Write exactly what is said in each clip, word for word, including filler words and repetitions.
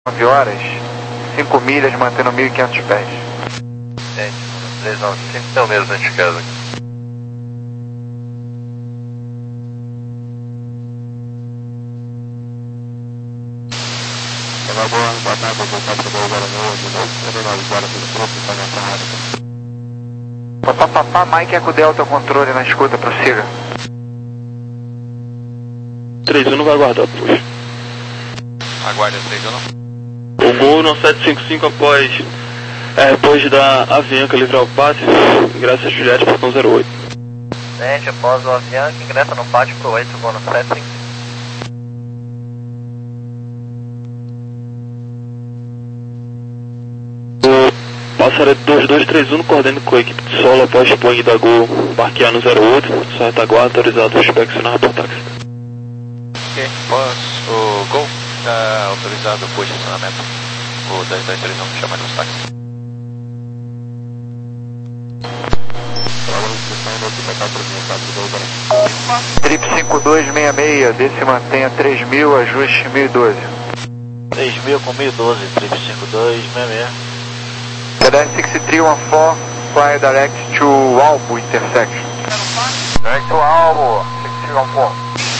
nove horas, cinco milhas, mantendo mil e quinhentos pés. Gente, três nove cinco, é o mesmo dentro de casa. Papapá, Mike é com o Delta controle na escuta, prossiga. três um não vai aguardar, puxa. Aguarde o três um não. O Gol no sete cinco cinco após, é, depois da Avianca livrar o pátio, ingressa a Juliette portão zero oito. Gente, após o Avianca, ingressa no pátio pro oito, voo no sete cinco cinco. Passaré dois dois três um, coordenando com a equipe de solo após Boeing da Gol parquear no zero oito, só retaguarda autorizado a inspeccionar a portax. Ok, após o Gol, está autorizado o posicionamento. O dois dois três um chama nos táxis. Trip cinco dois seis seis, desce mantenha três mil, ajuste mil e doze. três mil com mil e doze, Trip cinco dois seis seis. Cadence six three one four, fly direct to Albo intersection. Direct to Albo, six three one four.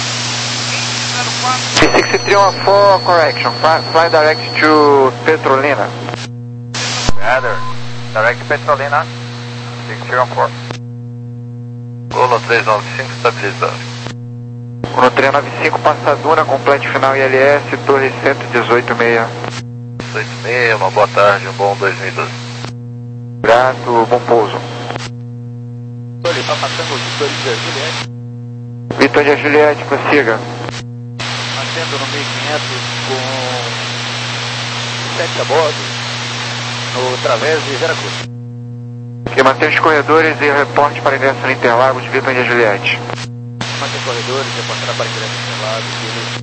six three one four, correction, fly, fly direct to Petrolina. Gather, direct Petrolina, six three one four. Golo três nove cinco, estabilizado. No três nove cinco, Passaduna, complete final I L S, torre cento e dezoito seis. dezoito seis, uma boa tarde, um bom dois mil e doze. Grato, bom pouso. Ele está passando o Vitor de Juliette. Vitor de Juliette, prossiga. Mantendo no mil e quinhentos com sete a bordo, no Través de Veracruz. Que mantém os corredores e reporte para ingresso no Interlagos, Vitor de Juliette. Mantém corredores, reportará para ingresso no Interlagos.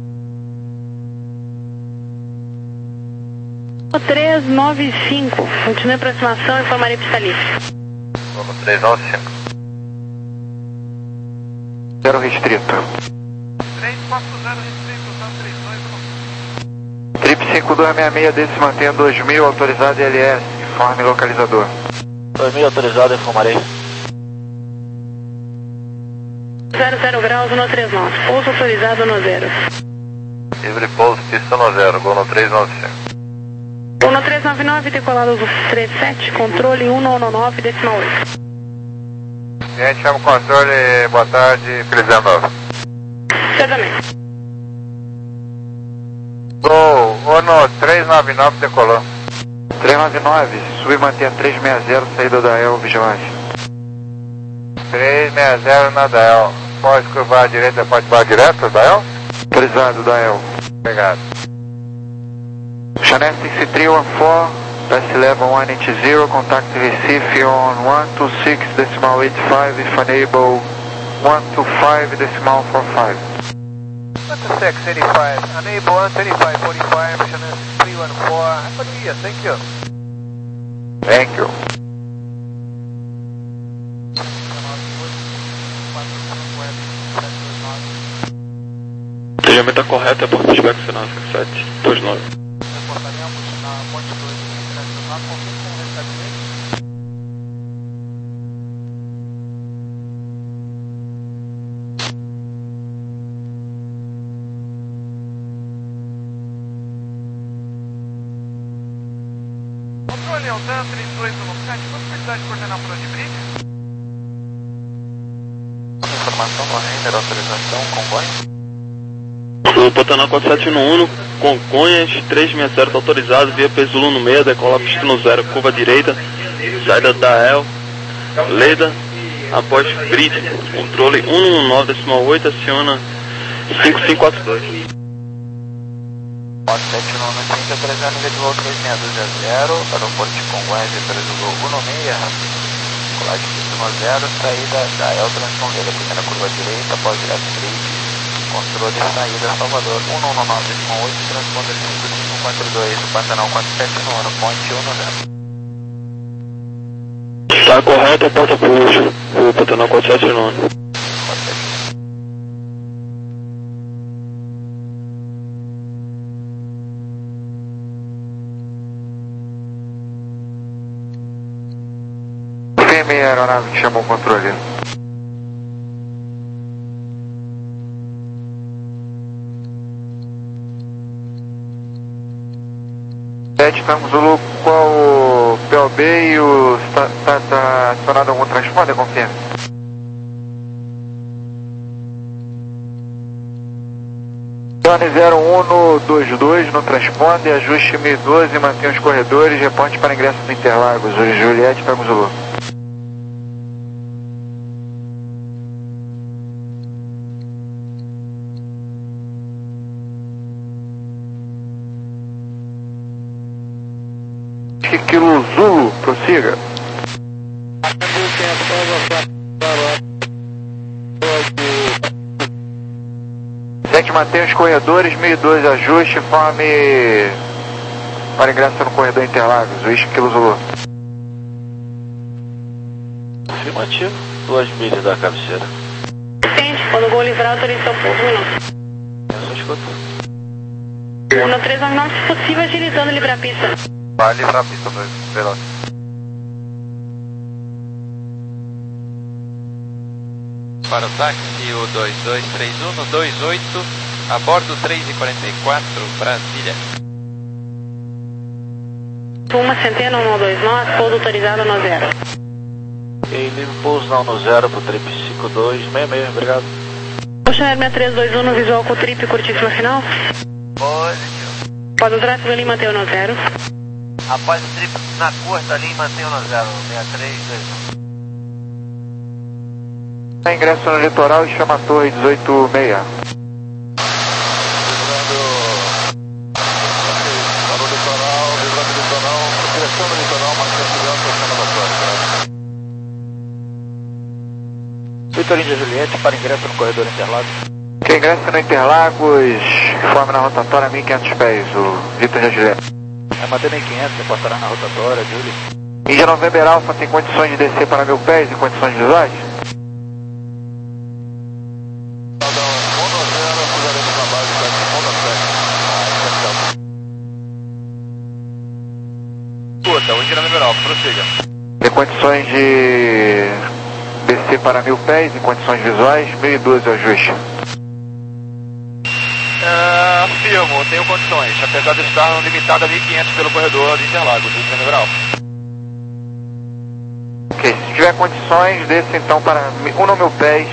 três nove cinco, continue a aproximação e informarei pista livre. Vamos três nove cinco. Zero restrito. três quatro zero restrito, tá três dois um. Trip cinco dois seis seis, desse mantém dois mil, autorizado I L S, informe localizador. dois mil autorizado, informarei. zero zero graus no três nove, pouso autorizado no zero. Livre pouso, pista no zero, gol no três nove cinco. Gol no três nove nove, decolado do três sete, controle um nove nove, decimal oito. Gente, chama o controle, boa tarde, feliz ano novo. Certamente. Gol, gol no três nove nove, decolou. três nove nove, sub mantenha três seis zero, saída da El, vigilância. três seis zero na Dael. Pode curvar à direita, pode curvar direto, Dael? Autorizado da El. Obrigado. Channel six three one four, pass level one eight zero, contact Recife on one two six decimal eight five, if unable one two five decimal four five. one two six eighty-five, unable one twenty-five forty-five, Channel three one four, have a good year, thank you. Thank you. O treinamento está correto, é porta de inspecionar sete dois nove. Reportaremos na ponte dois internacional, confirme com o recebimento. Controle Altan três dois um sete, possibilidade de coordenar por onde briga? Informação no render, autorização, comboio. O Pantanal quatro sete um um, Conconhas, três seis zero está autorizado, via Pesulo no meio, decola pista no zero, curva direita, saída da El, Leda, após Brit, controle um nove decimal oito, aciona cinco cinco quatro dois. quatro sete um um trinta, três zero nível de voo três seis dois zero, aeroporto de Congonhas, três do voo um seis, colar de pista no zero, saída da El, transpondida, primeira curva direita, após direto Brit. Controle de saída Salvador um nove nove decimal oito, transponder cinco cinco quatro dois, o Pantanal quatro sete um um, ponte um zero. Está correto, a porta puxa, o Pantanal quatro sete um um. confirme a aeronave que chamou o controle. sete, Tango Zulu, qual o P O B e o... Está tá, tá acionado algum transponder, confirme. Johnny zero um dois dois no transponder, ajuste mil e doze, mantenha os corredores, reporte para ingresso do Interlagos, Juliette, Tango Zulu. Kilo Zulu, prossiga. sete, mantenha os corredores, mil e doze, ajuste, forme para ingresso no corredor Interlagos, Whisky Kilo Zulu. Afirmativo, duas milhas da cabeceira. Entende, quando o gol livrar, autoriza o pouso, um minuto. Eu só escuto. um três nove nove, se possível, agilizando livre a pista. Vai livrar a pista, veloz. Para o táxi, o dois dois três um no dois oito, a bordo três e quarenta e quatro, Brasília. Uma centena, um dois nove, pouso autorizado no zero. Ok, livre pouso não no zero pro trip cinco dois seis seis, obrigado. Ocean Air seis três dois um no visual com o trip curtíssima final. Positivo. Pode o tráfego ali, mantém no zero. Após o trip na curta ali, mantenha no zero, seis três dois um. Ingresso no litoral e chama a torre dezoito seis. Para o litoral, livrando o litoral, direção do litoral, marcando segurança, chama da torre. Vitor Índia Juliette, para ingresso no corredor Interlagos. Quem ingressa no Interlagos, forme na rotatória mil e quinhentos pés, o Vitor Índia Juliette. É manter mil e quinhentos, reportará na rotatória, Julie. Índia November Alpha tem condições de descer para mil pés em condições visuais? Escuta, o Índia November Alpha, prossiga. Tem condições de descer para mil pés em condições visuais? mil e doze, ajuste. É, afirmo, tenho condições, apesar de estar limitado a mil e quinhentos pelo corredor de Interlagos, do Índia November Alpha. Ok, se tiver condições, desça então para um no mil pés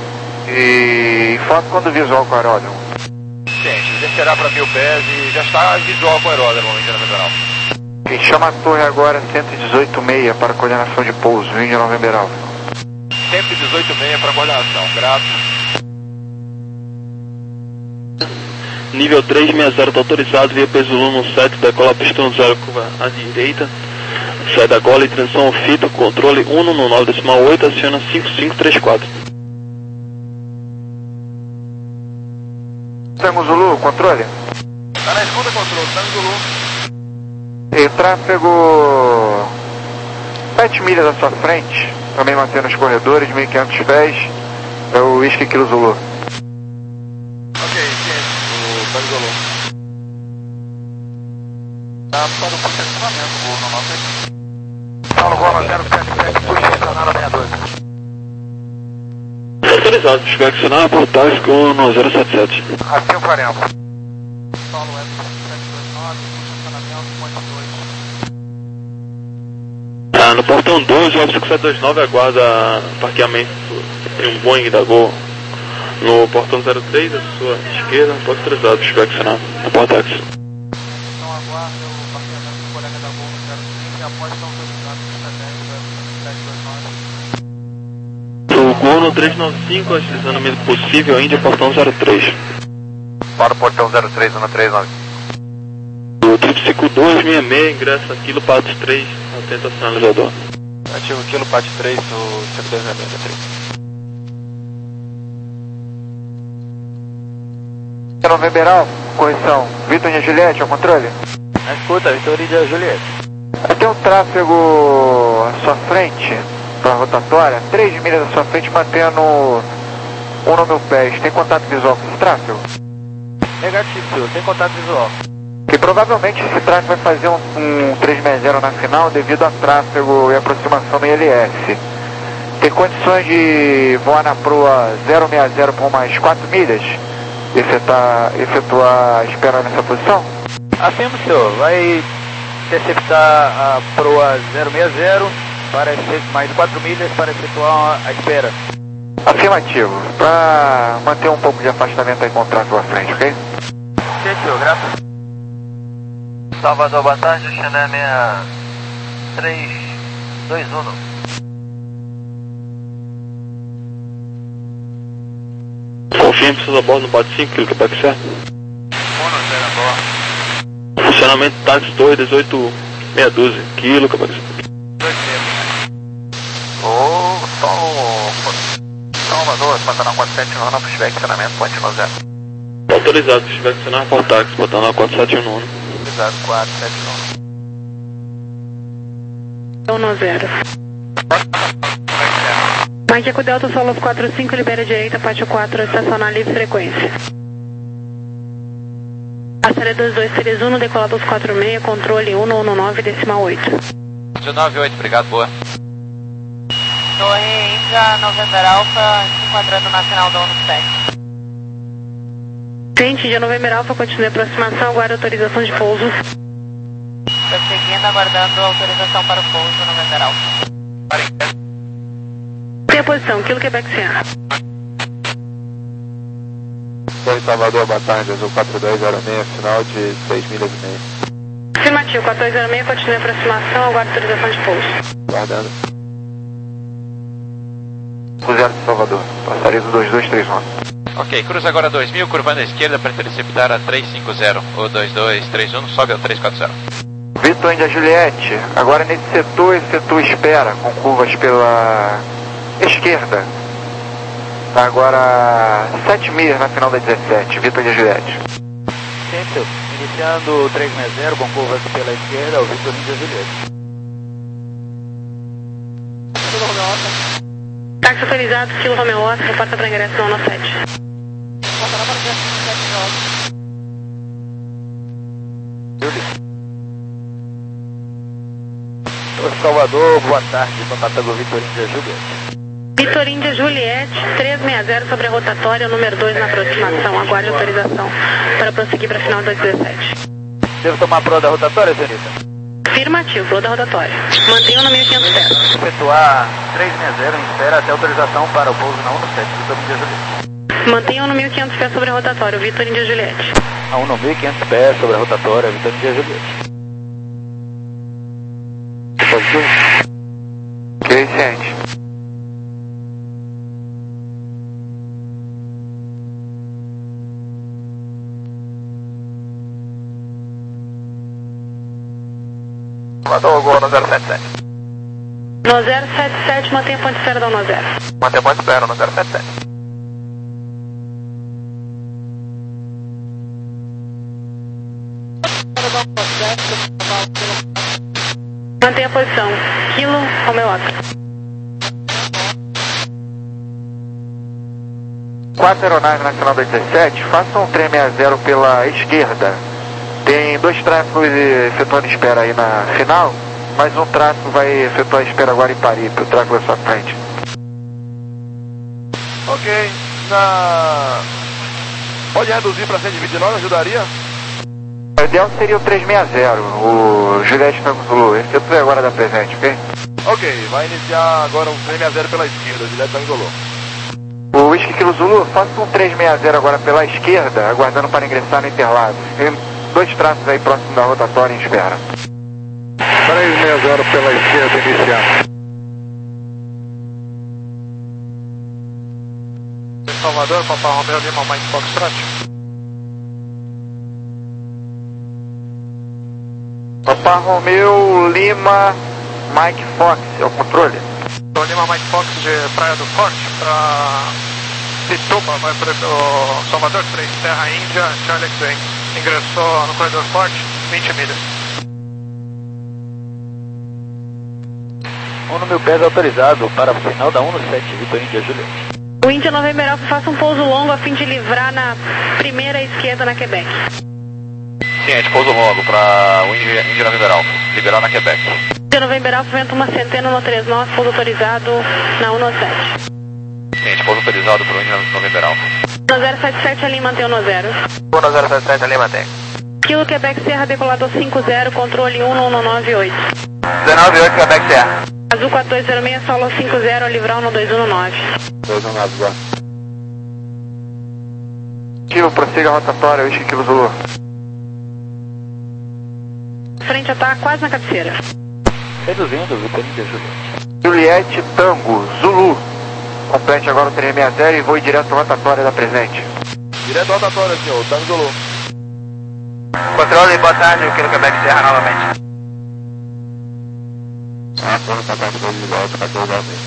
e foto quando visual com aeródromo. Gente, descerá para mil pés e já está visual com aeródromo, Índia November Alpha. Quem chama a torre agora cento e dezoito seis para coordenação de pouso, Índia November Alpha. cento e dezoito seis para coordenação, grato. Nível três sessenta, está autorizado via peso Luma sete, decola pista no zero, curva à direita. Sai da gola e transição fita, controle um no nove decimal oito, aciona cinco cinco três quatro. Tango Zulu, controle? Tá na escuta, controle, Tango Zulu. E tráfego sete milhas à sua frente, também mantendo os corredores, mil e quinhentos pés, é o Whisky Kilo Zulu. Ok, ciente, o Tango Zulu. Tá para o posicionamento, voo no nosso aqui. Paulo Gomes zero sete sete, puxa estacionário sessenta e dois. Autorizado, chegar aqui na portagem com no zero sete sete. Assim o faremos. Paulo Web sete dois nove, puxa estacionamento, ponto dois. Ah, no portão dois, o cinco sete dois nove aguarda parqueamento em um Boeing da Gol. No portão zero três, à sua esquerda, pode autorizado, chegar aqui na portax. Então aguarda o parqueamento do colega da Gol no zero cinco e após estão autorizados no sete dois nove. O Gol no trezentos e noventa e cinco, agilizando o menos possível, Índia, portão zero três. Para o portão zero três, zona três nove. O trip cinco dois seis seis, ingressa Kilo Patos três, atento ao sinalizador. Ativo Kilo Pat três, o cinco dois seis seis. November Alpha, correção, Vitor Índia Juliette, ao controle? Na escuta, Vitor Índia Juliette. Tem um tráfego à sua frente, para a rotatória, três milhas à sua frente, mantendo um no mil pés. Tem contato visual com esse tráfego? Negativo, senhor, tem contato visual. Que provavelmente esse tráfego vai fazer um, um trezentos e sessenta na final devido a tráfego e aproximação no I L S. Tem condições de voar na proa zero seis zero por mais quatro milhas? Efetuar, efetuar a espera nessa posição? Afirmo, senhor. Vai interceptar a proa zero seis zero para mais quatro milhas para efetuar a espera. Afirmativo. Para manter um pouco de afastamento aí com o tráfego à frente, ok? Ok, senhor. Graças. Salvador, boa tarde. Xané seis três dois um. Confirme pessoas a bordo no bate cinco, quilo que pode ser. Funcionamento táxi dois, dezoito, meia dúzia, quilo que pode ser. Ô, Salvador, Pantanal quatro sete um nove, pushback, funcionamento, ponte no zero. Autorizado, se tiver que assinar para o táxi, Pantanal quatro sete um nove. Autorizado, quatro sete um. um no zero. Mike Eco Delta Solos quatro cinco, libera direita, pátio quatro, estacionar livre frequência. Acelera dois dois três um, decolado quatro seis, controle um um nove, decimal oito. nove oito, obrigado, boa. Torre India, November Alpha, se enquadrando na final da um no sete. Gente, de November Alpha, continue a aproximação, aguarda autorização de pouso. Prosseguindo, aguardando autorização para o pouso, November Alpha. Tem a posição, quilo Quebec Sierra. Oi, Salvador, boa tarde, Azul quatro dois zero seis, final de seis milhas e meia. Afirmativo, quatro dois zero seis, continue a aproximação, aguarda autorização de pouso. Guardando. Cruzeiro de Salvador, passaria do dois dois três um. Ok, cruza agora dois mil, curvando à esquerda para interceptar a três cinco zero. O dois dois três um, sobe ao três quatro zero. Vitor Índia Juliette, agora nesse setor, esse setor espera, com curvas pela esquerda. Tá agora sete milhas na final da dezessete, Vitor Índia Juliette. Centro, iniciando o três seis zero com curvas pela esquerda, o Vitor Índia Juliette. Táxi autorizado, quilo Romeo Oscar, reporta para ingresso no um no sete. Salvador, boa tarde, contatando o Vitor Índia Juliette. Vitor Índia Juliette, trezentos e sessenta sobre a rotatória, número dois na aproximação, aguarde autorização para prosseguir para a final da dezessete. Devo tomar a proa da rotatória, senhorita? Afirmativo, proa da rotatória. Mantenha no mil e quinhentos pés. Efetuar três seis zero em espera até autorização para o pouso na um no sete, Vitor Índia Juliette. Mantenha no mil e quinhentos pés sobre a rotatória, Vitor Índia Juliette. A um no mil e quinhentos pés sobre a rotatória, Vitor Índia Juliette. Ok, ciente. Salvador, gol no zero sete sete. No zero sete sete, mantenha a ponte zero da um no zero. Mantenha a ponte zero no zero sete sete. Mantenha a posição, quilo Romeo Oscar. Quatro aeronaves na final da dezessete, façam um três seis zero pela esquerda. Tem dois tráfegos efetuando espera aí na final, mas um tráfego vai efetuar espera agora em Paripe, o tráfego à sua frente. Ok, na... pode reduzir para cento e vinte e nove, ajudaria? O ideal seria o três seis zero, o Juliette Tango Zulu, efetue agora da presente, ok? Ok, vai iniciar agora um três seis zero pela esquerda, Juliette Tango Zulu. O Whisky Kilo Zulu, faça um três seis zero agora pela esquerda, aguardando para ingressar no Interlagos. Tem dois tráfegos aí próximo da rotatória em espera. três seis zero pela esquerda, iniciar. Salvador, Papa Romeo Lima, Mike Foxtrot. Papa Romeo Lima, Mike Fox, é o controle? Tô Lima, Mike Fox de Praia do Forte para Pituba, vai para o Salvador três, Terra Índia, Charlie X-Ray. Ingressou no corredor Forte, vinte milhas. um no mil pés autorizado para o final da um no sete, Vitor Índia Juliette. O Índia November Alpha faça um pouso longo a fim de livrar na primeira esquerda na Quebec. Ciente, pouso logo para o Indy November Alpha, liberar na Quebec. Indy November Alpha, vento uma centena no três nove, pouso autorizado na um nove sete. Ciente, pouso autorizado para o Indy November Alpha. um zero sete sete, ali mantém o no zero. um zero sete sete, ali mantém. Kilo Quebec Serra, decolador cinco zero, controle um um nove oito. dezenove oito, Quebec Serra. Azul quatro dois zero seis, solo cinco zero, livrar no dois um nove. dois um nove, boa. Kilo, prossiga a rotatória, Whisky Kilo Zulu. Frente está quase na cabeceira. Reduzindo, Lieutenant Juliette. Juliette Tango, Zulu. Complete agora o três seis zero e voe direto à rotatória da presente. Direto à rotatória, senhor, Tango Zulu. Controle, boa tarde, o Kilo Quebec Serra novamente. Ah, pronto, tá bom, vamos de volta, tá tudo bem.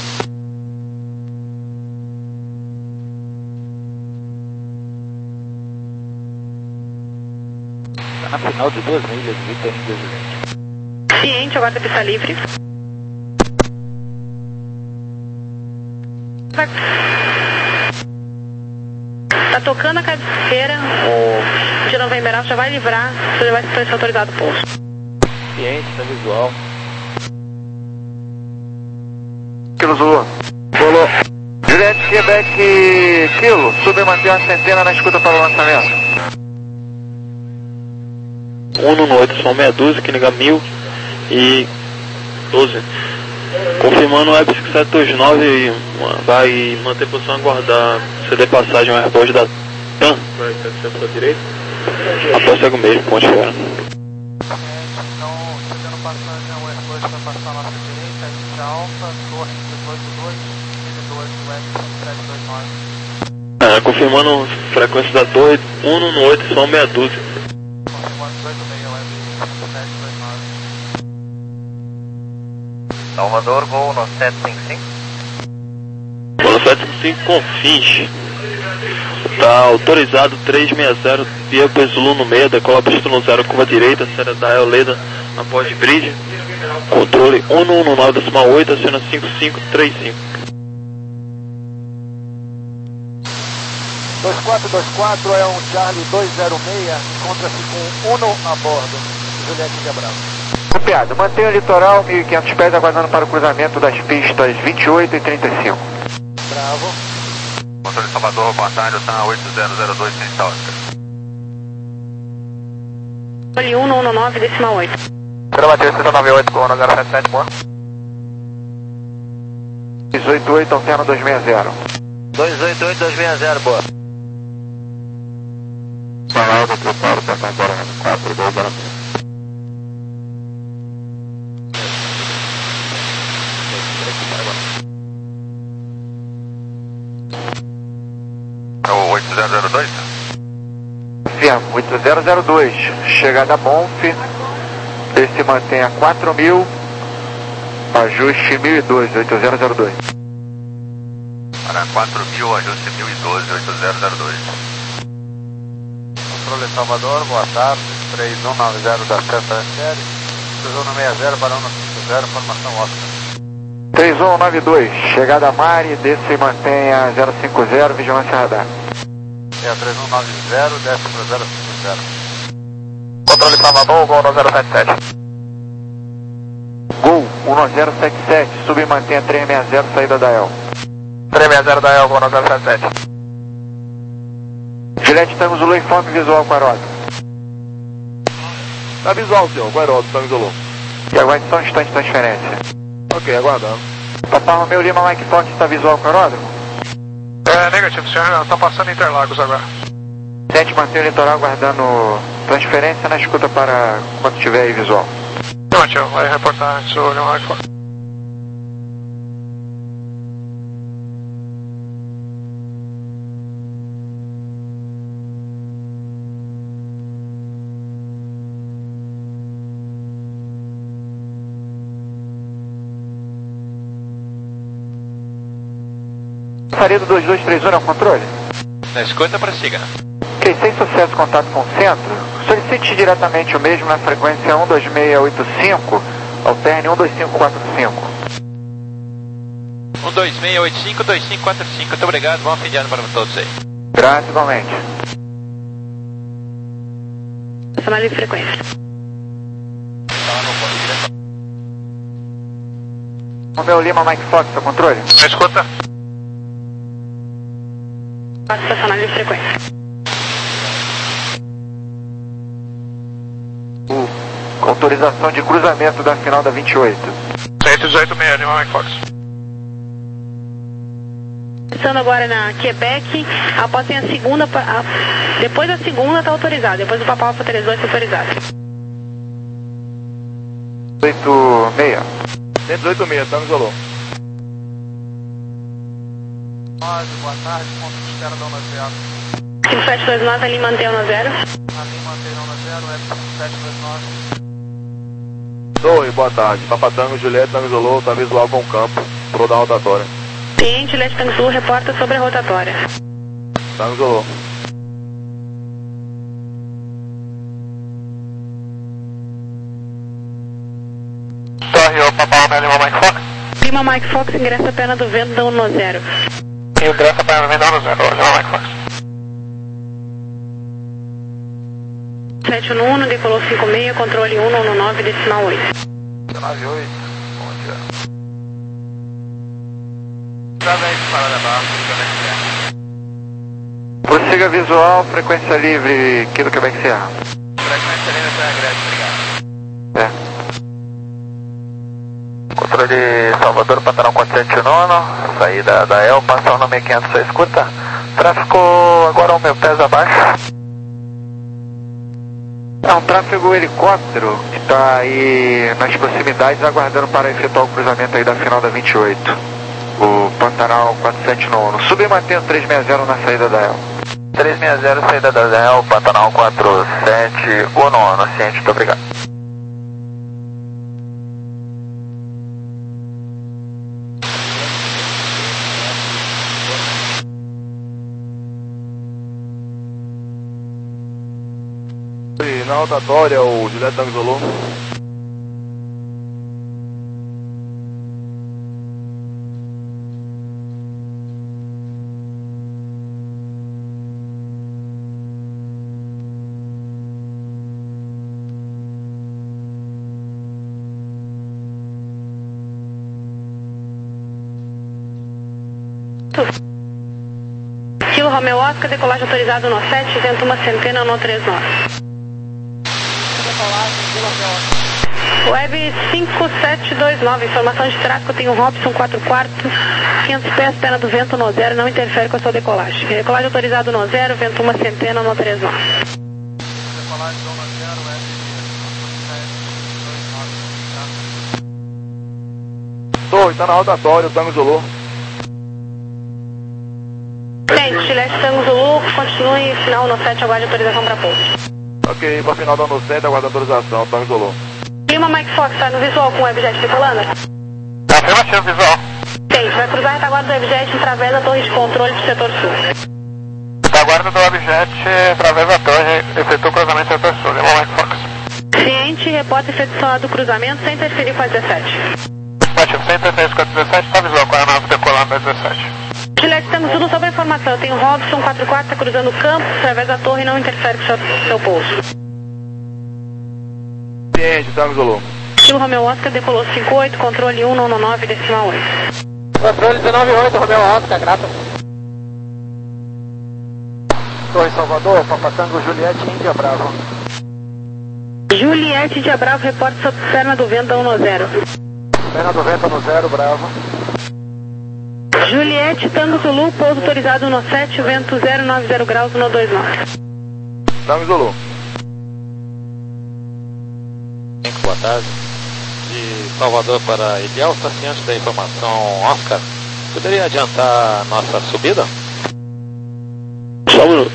Tá na final de duas milhas, Lieutenant Juliette. Ciente, agora da pista livre. Tá tocando a cabeceira, o Indy November Alpha já vai livrar, você vai ser autorizado o pouso. Ciente, tá visual. Kilo Zulu. Bolou. Juliette Quebec Kilo, sube e mantém uma centena na escuta para o lançamento. um no oito, são meia dúzia, que liga mil e doze. Confirmando o Epic sete dois nove, vai manter posição a aguardar ceder passagem ao airport da TAM, vai ser para a direita, após cego mesmo, ponte fera. Então, cedendo passagem ao airport vai passar a nossa direita, Indy Alpha, torre dezoito dois, doze, o Epic sete dois nove. É, confirmando frequência da torre, um no oito, são meia dúzia. Confirmando dezoito seis, o Epic sete dois nove. Salvador, voo no sete cinco cinco. Voo sete cinco cinco com Fins. Tá autorizado três seis zero, via Zulu no meio, decola pista no zero, curva direita, série da Eoleda, na Port Bridge. Controle um um nove decimal oito, acena cinco cinco três cinco. dois quatro dois quatro é um Charlie dois zero seis, encontra-se com Uno a bordo. Juliette Cabral. Copiado, mantenha o litoral mil e quinhentos pés aguardando para o cruzamento das pistas vinte e oito e trinta e cinco. Bravo. Controle Salvador, boa tarde, eu estou oito zero zero dois, Ciência Oscar. Controle um um nove decimal oito. Gravativo seis nove oito com zero sete sete, boa. dois oito oito, alterna dois seis zero. dois oito oito, dois seis zero, boa. Salvador, preparo para agora quatro dois zero. É o oito zero zero dois? Firma, oito zero zero dois, chegada a Bonf, se mantém a quatro mil, ajuste mil e doze, oito zero zero dois. Para quatro mil, ajuste mil e doze, oito zero zero dois. Controle Salvador, boa tarde, três um nove zero da Santa Série, três um seis zero para um cinco zero, formação Oscar. três um nove dois, chegada a Mari, desce e mantém a zero cinco zero, vigilância radar. É a três um nove zero, desce para zero cinco zero. Controle Salvador, gol no zero sete sete. Gol, um zero sete sete, sube e mantém a três seis zero, saída da El. três seis zero da El, gol no zero sete sete. Juliette, estamos o informe visual com aeródromo. Tá visual, senhor, com aeródromo, tá visual. E aguarde só um instante de transferência. Ok, aguardando. Papai Romeu Lima, Mike Fox, está visual com aeródromo? É negativo, senhor, está passando Interlagos agora. Sente, mantém o litoral aguardando transferência na escuta para quando tiver aí visual. Negativo, vai reportar sobre o iPhone. Saída dois dois três um é o controle? Na escuta, prossiga. Ok, sem sucesso contato com o centro, solicite diretamente o mesmo na frequência um dois seis oito cinco, alterne um dois cinco quatro cinco. um dois seis oito cinco, dois cinco quatro cinco, muito obrigado, bom fim de ano para todos aí. Graças igualmente. Sinal de frequência. Romeu Lima, Mike Fox, seu controle? Me escuta? Estacionar de frequência. Uh, autorização de cruzamento da final da vinte e oito. cento e dezoito Romeu Lima, Mike Fox. Estando agora na Quebec, após tem a segunda, a, depois da segunda está autorizado, depois do Papa Alfa três dois está autorizado. oito seis. cento e dezoito meia, Tango Isolou. Boa tarde, ponto de espera da Onda Zero. cinco sete dois nove, ali mantém Onda Zero. Ali mantém Onda Zero, é cinco sete dois nove. Oi, boa tarde. Papa Tango, Juliette, Tango Isolou, tá visual com o campo. Pro da rotatória. Cliente Leste Tango Sul reporta sobre a rotatória. Tango Isolou. Torre, o Papa Romeu Lima, Mike Fox. Lima Mike Fox ingressa a perna do vento da Onda Zero. E o Graça para Romeu Lima, Zero, Lima, Mike Fox. sete um um, decolou cinco seis, controle um um nove, decimal oito. nove oito, bom dia. Estrada aí, parada baixa, Quebec Serra. Prossiga visual, frequência livre, Kilo Quebec Serra. Frequência livre para a Grécia, obrigado. É. Controle Salvador, Pantanal quatrocentos e nove, saída da E L, passa o nome quinhentos, só escuta. Tráfego agora ao meu pés abaixo. É um tráfego helicóptero que está aí nas proximidades aguardando para efetuar o cruzamento aí da final da vinte e oito. O Pantanal quatrocentos e nove. Subi e mantendo trezentos e sessenta na saída da E L. trezentos e sessenta, saída da E L, Pantanal quatrocentos e nove, ciente, muito obrigado. E na rotatória, o Juliette Tango Isolou. Kilo Romeo Oscar, decolagem autorizado no sete, vento uma centena no três nove. Web cinco sete dois nove, informação de tráfego, tem um Robson quatro quartos, quinhentos pés, perna do vento no zero, não interfere com a sua decolagem. Decolagem autorizado no zero, vento uma centena no três nove. Decolagem do zero, Web cinco sete dois nove, Oi, tá na rotatória, o Tango Isolou. Gente, Leste Tango Zulu, continue final no sete, aguarde autorização para pouso. Ok, pra final da Onda sete, aguarda autorização, Tango Isolou. Lima Mike Fox, tá no visual com o Webjet decolando? Afirmativo, visual. Gente, vai cruzar a retaguarda do Webjet através da torre de controle do setor sul. Retaguarda do Webjet, através da torre, efetua o cruzamento do setor sul, Lima Mike Fox. Ciente, reporta efetuado o cruzamento sem interferir com a dezessete. Afirmativo, cento e três, quatro dezessete, tá visual com a nave decolando da dezessete. Gilete, estamos tudo sobre a informação. Tem o Robson quatro quatro, está cruzando o campo, através da torre e não interfere com o seu, seu pouso. Ciente, Tango Isolou. Kilo Romeo Oscar, decolou cinco oito, controle um nove nove, decimal oito. Controle dezenove oito, Romeo Oscar, grato. Torre Salvador, Papa Tango, Juliette, Índia Bravo. Juliette, Índia Bravo, reporta sobre perna do vento da um zero. Perna do vento no zero, Bravo. Juliette, Tango Zulu, pouso autorizado no sete, vento zero nove zero graus no dois nove. Tango Isolou. Boa tarde. De Salvador para Ilhéus, está ciente da informação Oscar. Poderia adiantar nossa subida? Só um minuto.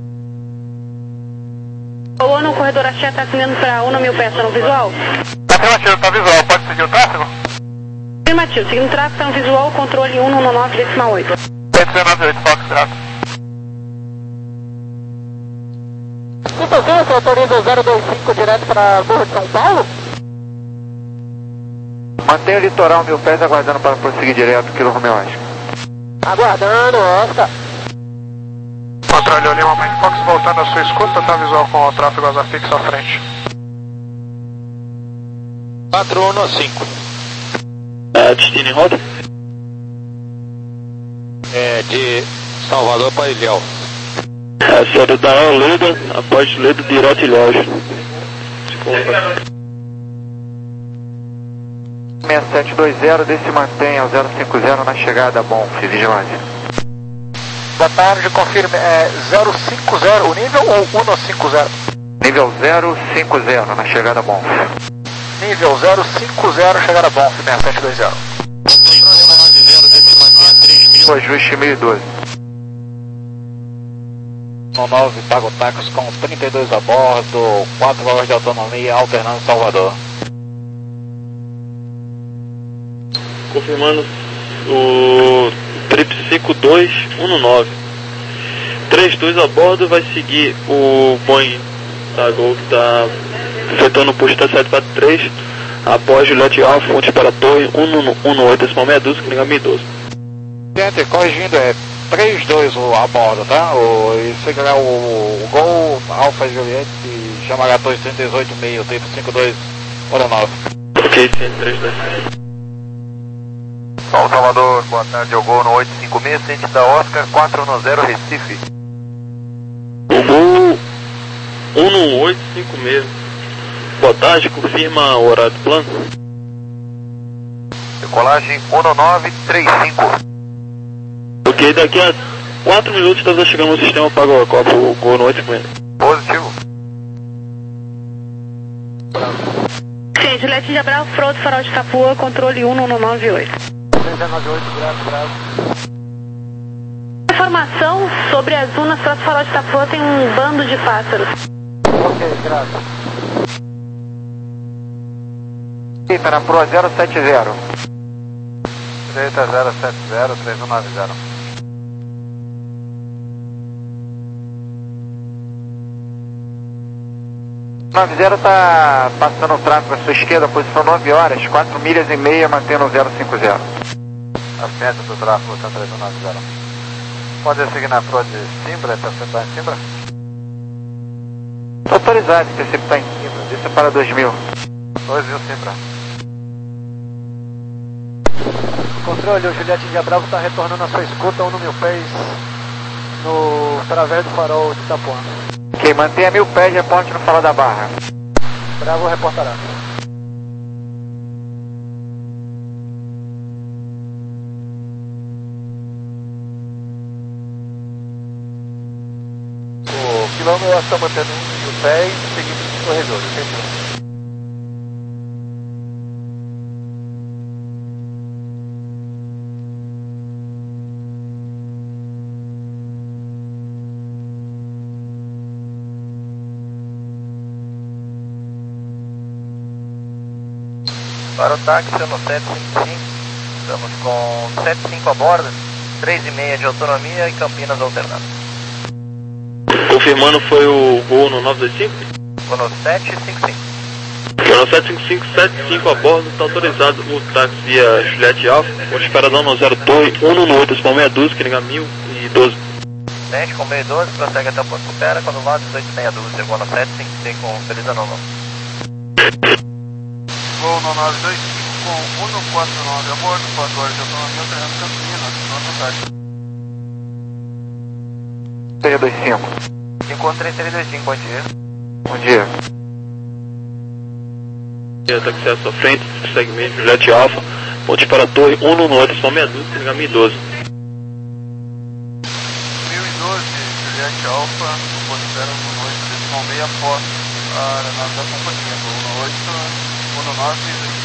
O ano corredor Axé está assinando para um mil pés, tá no visual? Afirmativo, tá visual, pode seguir o tráfego? Afirmativo, seguindo o tráfego, está no visual, controle um nove nove, decimal oito. cento e dezenove oito, Fox, grato. Então, você autoriza o zero dois cinco direto para Morro de São Paulo? Mantenha o litoral mil pés aguardando para prosseguir direto, Kilo Romeo Oscar. Aguardando, Oscar. Controle Controle Lima Mike Fox voltando à sua escuta, tá visual com o tráfego asa fixa à frente. quatro um cinco. É, destino em rota? É de Salvador para Ilhéus. É, série da Leda, após Leda direto Ilhéus. seis sete dois zero, desse mantém ao zero cinco zero na chegada, bom, vigilante. Boa tarde, confirme, é zero cinco zero o nível ou cento e cinquenta? Nível zero cinco zero na chegada, bom. Nível zero cinco zero, chegada bom, seis sete dois zero. O ajuste mil e doze. nove Pago Táxi com trinta e dois a bordo, quatro horas de autonomia, alternando Salvador. Confirmando o trip cinco dois um nove. trinta e dois a bordo, vai seguir o Boeing da Gol que está efetuando o push T sete quatro três após Juliette Alpha, fonte para a torre um um oito, decimal meia dúzia, liga mil e doze. Gente, corrigindo, é trinta e dois o, a bordo, tá? O, e seguirá o, o Gol Alfa Juliette e chamará a torre trinta e oito meio, tipo cinco dois um nove. Ok, sim, trinta e dois. Paulo Salvador, boa tarde, ao Gol no oito cinco seis, ciente da Oscar, quatro um zero, Recife. O Gol um um oito cinco seis. Boa tarde, confirma o horário do plano. Decolagem um nove três cinco. Ok, daqui a quatro minutos estamos chegando no sistema Pago a Copa, o Gol no oito cinco seis. Positivo. Sim, Juliette de Abreu, Frodo, Farol de Capua, controle um um nove oito. três nove oito, Bravo, Bravo. Informação sobre as dunas para o Farol de Capua, tem um bando de pássaros. Ok, graças. Eita, na Pro zero sete zero. Direita zero sete zero, três um nove zero. nove zero está passando o tráfego à sua esquerda, posição nove horas, quatro milhas e meia, mantendo o zero cinco zero. Assento do tráfego, tá três um nove zero. Pode seguir na Pro de Simbra, tá sentar em Simbra? Autorizado, interceptar em cima, desça para dois mil. dois mil Simbra. Controle, o Juliette de Bravo está retornando a sua escuta um no mil pés no através do farol de Itapuã. Ok, mantenha mil pés, reporte no Farol da Barra. Bravo reportará. O quilômetro eu estou mantendo mil pés, seguindo os corredores, ok? Para o táxi no sete cinco cinco, estamos com sete cinco a bordo, três e meia de autonomia e Campinas alternando. Confirmando, foi o Gol no nove dois cinco? Vou no sete cinco cinco. Foi no sete cinco cinco, sete cinco a bordo, está autorizado o táxi via Juliette Alpha, fonte esperadão no zero dois um um oito, decimal meia dúzia, que liga mil e doze. Sente com meio doze, prossegue até o ponto supera, quando lá dezoito e meia dúzia, vou no sete cinco cinco com feliz ano novo. Voo no nove dois cinco com um quatro nove a bordo, quatro horas de autonomia, alternando Campinas, nosso táxi. três dois cinco. Encontrei três dois cinco, bom dia. Bom dia. Táxi à sua frente, segmento Juliette Alpha, ponte para a torre um um oito, só meia dúzia, liga mil e doze. mil e doze, Juliette Alpha, ponte zero um oito, decimal meia após a nossa companhia, um oito, um nove cinco.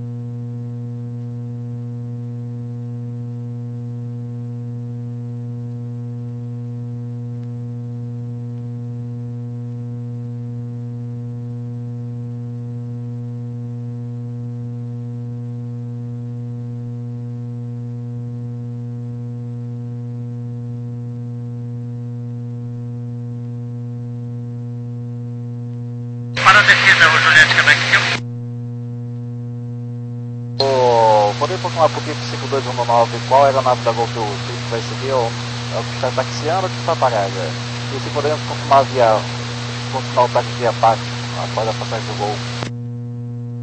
Para a descida, o Juliette Quebec cinco. O, pode ir para uma Pupip cinco dois um nove, qual era a nave da Gol que o Felipe vai seguir? Ou é o que está taxiando ou que está parado? E se podemos confirmar via, confirmar o táxi via Pax após a passagem do Gol.